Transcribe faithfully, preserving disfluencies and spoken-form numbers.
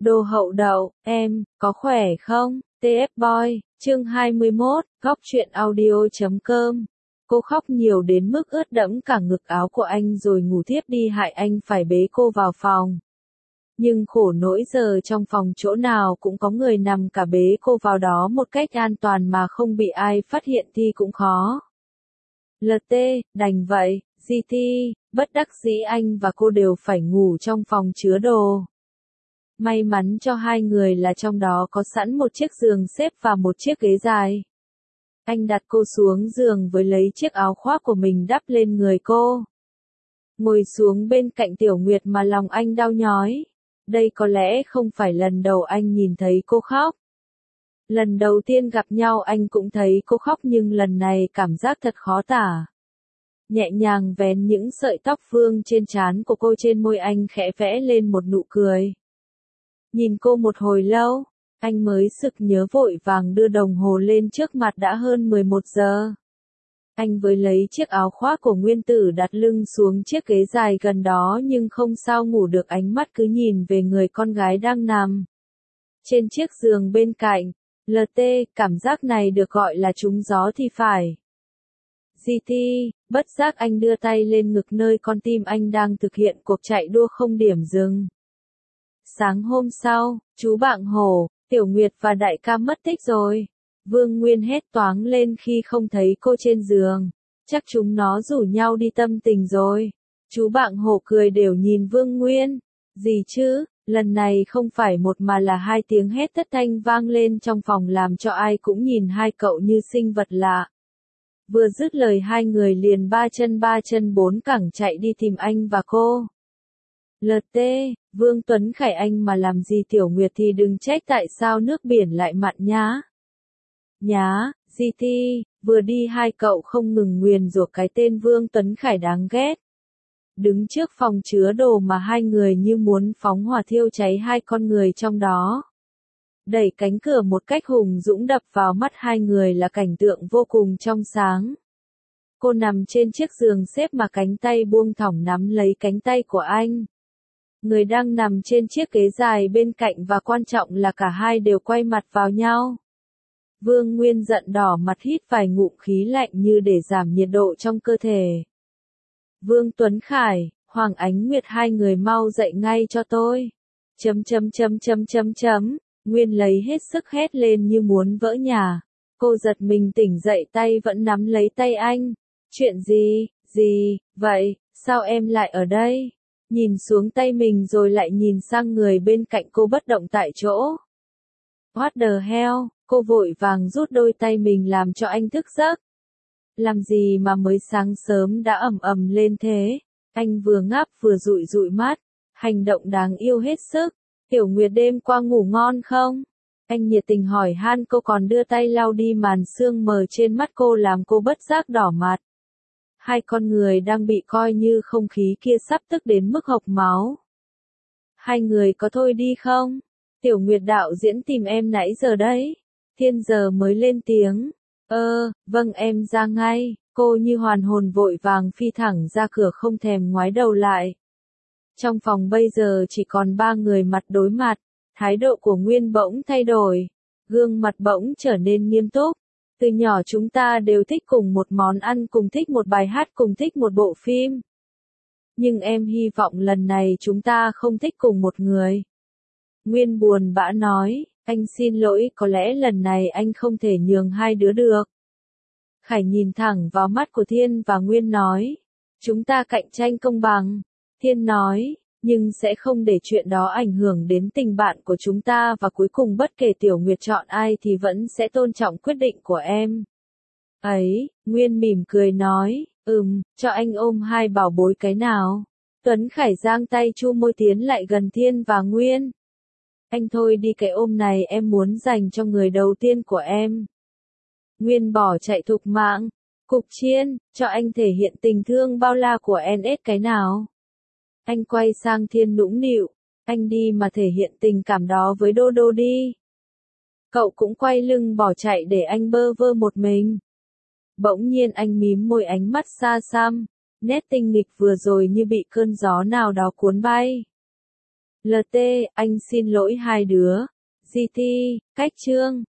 Đồ hậu đậu, em, có khỏe không? tê ép Boy, chương hai mươi mốt, góc truyện audio chấm com. Cô khóc nhiều đến mức ướt đẫm cả ngực áo của anh rồi ngủ thiếp đi hại anh phải bế cô vào phòng. Nhưng khổ nỗi giờ trong phòng chỗ nào cũng có người nằm cả bế cô vào đó một cách an toàn mà không bị ai phát hiện thì cũng khó. lờ tê, đành vậy, giê tê, bất đắc dĩ anh và cô đều phải ngủ trong phòng chứa đồ. May mắn cho hai người là trong đó có sẵn một chiếc giường xếp và một chiếc ghế dài. Anh đặt cô xuống giường với lấy chiếc áo khoác của mình đắp lên người cô. Ngồi xuống bên cạnh Tiểu Nguyệt mà lòng anh đau nhói. Đây có lẽ không phải lần đầu anh nhìn thấy cô khóc. Lần đầu tiên gặp nhau anh cũng thấy cô khóc nhưng lần này cảm giác thật khó tả. Nhẹ nhàng vén những sợi tóc vương trên trán của cô, trên môi anh khẽ vẽ lên một nụ cười. Nhìn cô một hồi lâu, anh mới sực nhớ vội vàng đưa đồng hồ lên trước mặt, đã hơn mười một giờ. Anh với lấy chiếc áo khoác của Nguyên Tử đặt lưng xuống chiếc ghế dài gần đó nhưng không sao ngủ được, ánh mắt cứ nhìn về người con gái đang nằm trên chiếc giường bên cạnh. lờ tê, cảm giác này được gọi là trúng gió thì phải. giê tê, bất giác anh đưa tay lên ngực nơi con tim anh đang thực hiện cuộc chạy đua không điểm dừng. Sáng hôm sau, chú Bạng Hổ, Tiểu Nguyệt và đại ca mất tích rồi. Vương Nguyên hét toáng lên khi không thấy cô trên giường. Chắc chúng nó rủ nhau đi tâm tình rồi. Chú Bạng Hổ cười đều nhìn Vương Nguyên. Gì chứ, lần này không phải một mà là hai tiếng hét thất thanh vang lên trong phòng làm cho ai cũng nhìn hai cậu như sinh vật lạ. Vừa dứt lời hai người liền ba chân ba chân bốn cẳng chạy đi tìm anh và cô. lờ tê, Vương Tuấn Khải, anh mà làm gì Tiểu Nguyệt thì đừng trách tại sao nước biển lại mặn nhá. Nhá, giê tê, vừa đi hai cậu không ngừng nguyền rủa cái tên Vương Tuấn Khải đáng ghét. Đứng trước phòng chứa đồ mà hai người như muốn phóng hỏa thiêu cháy hai con người trong đó. Đẩy cánh cửa một cách hùng dũng đập vào mắt hai người là cảnh tượng vô cùng trong sáng. Cô nằm trên chiếc giường xếp mà cánh tay buông thõng nắm lấy cánh tay của anh. Người đang nằm trên chiếc ghế dài bên cạnh và quan trọng là cả hai đều quay mặt vào nhau. Vương Nguyên giận đỏ mặt hít vài ngụm khí lạnh như để giảm nhiệt độ trong cơ thể. Vương Tuấn Khải, Hoàng Ánh Nguyệt, hai người mau dậy ngay cho tôi. Chấm chấm chấm chấm chấm chấm, Nguyên lấy hết sức hét lên như muốn vỡ nhà. Cô giật mình tỉnh dậy, tay vẫn nắm lấy tay anh. Chuyện gì, gì, vậy, sao em lại ở đây? Nhìn xuống tay mình rồi lại nhìn sang người bên cạnh cô bất động tại chỗ. What the hell, cô vội vàng rút đôi tay mình làm cho anh thức giấc. Làm gì mà mới sáng sớm đã ầm ầm lên thế? Anh vừa ngáp vừa dụi dụi mắt, hành động đáng yêu hết sức. Tiểu Nguyệt đêm qua ngủ ngon không? Anh nhiệt tình hỏi han cô, còn đưa tay lau đi màn sương mờ trên mắt cô làm cô bất giác đỏ mặt. Hai con người đang bị coi như không khí kia sắp tức đến mức hộc máu. Hai người có thôi đi không? Tiểu Nguyệt, đạo diễn tìm em nãy giờ đấy. Thiên giờ mới lên tiếng. Ơ, vâng em ra ngay. Cô như hoàn hồn vội vàng phi thẳng ra cửa không thèm ngoái đầu lại. Trong phòng bây giờ chỉ còn ba người mặt đối mặt. Thái độ của Nguyên bỗng thay đổi. Gương mặt bỗng trở nên nghiêm túc. Từ nhỏ chúng ta đều thích cùng một món ăn, cùng thích một bài hát, cùng thích một bộ phim. Nhưng em hy vọng lần này chúng ta không thích cùng một người. Nguyên buồn bã nói, anh xin lỗi, có lẽ lần này anh không thể nhường hai đứa được. Khải nhìn thẳng vào mắt của Thiên và Nguyên nói, chúng ta cạnh tranh công bằng. Thiên nói, nhưng sẽ không để chuyện đó ảnh hưởng đến tình bạn của chúng ta, và cuối cùng bất kể Tiểu Nguyệt chọn ai thì vẫn sẽ tôn trọng quyết định của em. Ấy, Nguyên mỉm cười nói, ừm, cho anh ôm hai bảo bối cái nào. Tuấn Khải giang tay chu môi tiến lại gần Thiên và Nguyên. Anh thôi đi, cái ôm này em muốn dành cho người đầu tiên của em. Nguyên bỏ chạy thục mạng. Cục Chiên, cho anh thể hiện tình thương bao la của en ét cái nào. Anh quay sang Thiên nũng nịu, anh đi mà thể hiện tình cảm đó với Đô Đô đi. Cậu cũng quay lưng bỏ chạy để anh bơ vơ một mình. Bỗng nhiên anh mím môi, ánh mắt xa xăm, nét tinh nghịch vừa rồi như bị cơn gió nào đó cuốn bay. lờ tê, anh xin lỗi hai đứa. giê tê, cách chương.